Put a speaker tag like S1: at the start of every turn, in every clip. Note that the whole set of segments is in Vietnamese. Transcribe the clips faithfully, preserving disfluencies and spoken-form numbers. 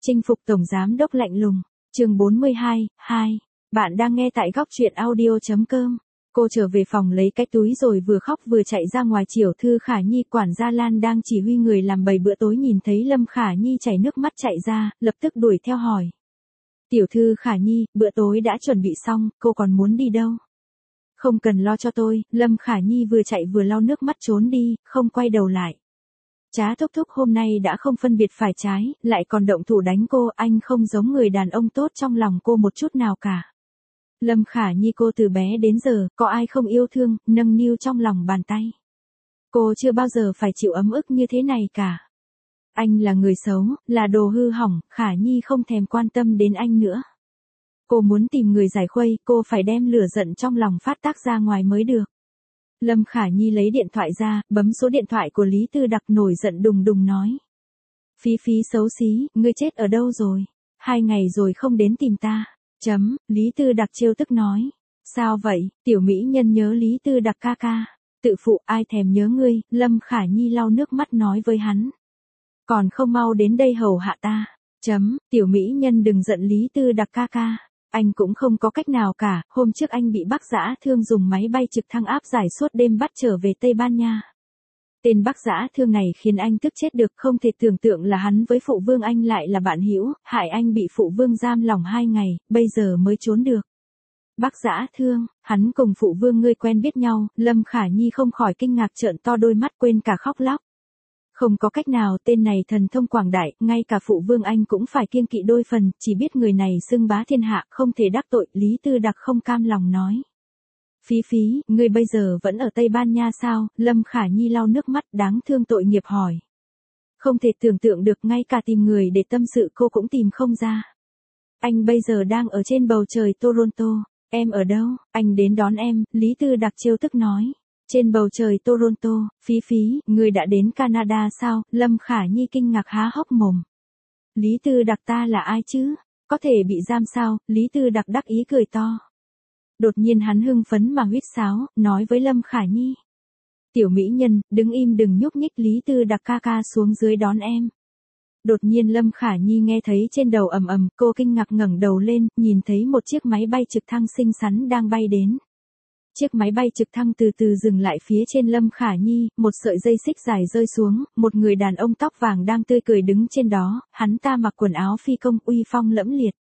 S1: Chinh phục tổng giám đốc lạnh lùng. Chương bốn mươi hai, hai. Bạn đang nghe tại góc truyện audio chấm com. Cô trở về phòng lấy cái túi rồi vừa khóc vừa chạy ra ngoài. Chiểu thư Khả Nhi quản gia Lan đang chỉ huy người làm bày bữa tối nhìn thấy Lâm Khả Nhi chảy nước mắt chạy ra, lập tức đuổi theo hỏi. Tiểu thư Khả Nhi, bữa tối đã chuẩn bị xong, cô còn muốn đi đâu? Không cần lo cho tôi. Lâm Khả Nhi vừa chạy vừa lau nước mắt trốn đi, không quay đầu lại. Trá thúc thúc hôm nay đã không phân biệt phải trái, lại còn động thủ đánh cô, anh không giống người đàn ông tốt trong lòng cô một chút nào cả. Lâm Khả Nhi cô từ bé đến giờ, có ai không yêu thương, nâng niu trong lòng bàn tay. Cô chưa bao giờ phải chịu ấm ức như thế này cả. Anh là người xấu, là đồ hư hỏng, Khả Nhi không thèm quan tâm đến anh nữa. Cô muốn tìm người giải khuây, cô phải đem lửa giận trong lòng phát tác ra ngoài mới được. Lâm Khả Nhi lấy điện thoại ra, bấm số điện thoại của Lý Tư Đặc nổi giận đùng đùng nói. Phí phí xấu xí, ngươi chết ở đâu rồi? Hai ngày rồi không đến tìm ta. Chấm, Lý Tư Đặc trêu tức nói. Sao vậy, tiểu mỹ nhân nhớ Lý Tư Đặc ca ca. Tự phụ ai thèm nhớ ngươi, Lâm Khả Nhi lau nước mắt nói với hắn. Còn không mau đến đây hầu hạ ta. Chấm, tiểu mỹ nhân đừng giận Lý Tư Đặc ca ca. Anh cũng không có cách nào cả, hôm trước anh bị Bác Dã Thương dùng máy bay trực thăng áp giải suốt đêm bắt trở về Tây Ban Nha. Tên Bác Dã Thương này khiến anh tức chết được, không thể tưởng tượng là hắn với phụ vương anh lại là bạn hữu, hại anh bị phụ vương giam lỏng hai ngày, bây giờ mới trốn được. Bác Dã Thương, hắn cùng phụ vương ngươi quen biết nhau, Lâm Khả Nhi không khỏi kinh ngạc trợn to đôi mắt quên cả khóc lóc. Không có cách nào, tên này thần thông quảng đại, ngay cả phụ vương anh cũng phải kiêng kỵ đôi phần, chỉ biết người này xưng bá thiên hạ, không thể đắc tội. Lý Tư Đặc không cam lòng nói. Phí phí, ngươi bây giờ vẫn ở Tây Ban Nha sao? Lâm Khả Nhi lau nước mắt đáng thương tội nghiệp hỏi. Không thể tưởng tượng được, ngay cả tìm người để tâm sự cô cũng tìm không ra. Anh bây giờ đang ở trên bầu trời Toronto. Em ở đâu? Anh đến đón em, Lý Tư Đặc trêu tức nói. Trên bầu trời Toronto, phí phí, người đã đến Canada sao? Lâm Khả Nhi kinh ngạc há hốc mồm. Lý Tư Đặc ta là ai chứ? Có thể bị giam sao? Lý Tư Đặc đắc ý cười to. Đột nhiên hắn hưng phấn mà huýt sáo, nói với Lâm Khả Nhi. Tiểu mỹ nhân, đứng im đừng nhúc nhích, Lý Tư Đặc ca ca xuống dưới đón em. Đột nhiên Lâm Khả Nhi nghe thấy trên đầu ầm ầm, cô kinh ngạc ngẩng đầu lên, nhìn thấy một chiếc máy bay trực thăng xinh xắn đang bay đến. Chiếc máy bay trực thăng từ từ dừng lại phía trên Lâm Khả Nhi, một sợi dây xích dài rơi xuống, một người đàn ông tóc vàng đang tươi cười đứng trên đó, hắn ta mặc quần áo phi công uy phong lẫm liệt.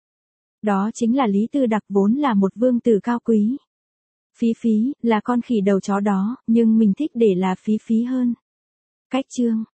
S1: Đó chính là Lý Tư Đặc, vốn là một vương tử cao quý. Phí phí, là con khỉ đầu chó đó, nhưng mình thích để là phí phí hơn. Cách chương.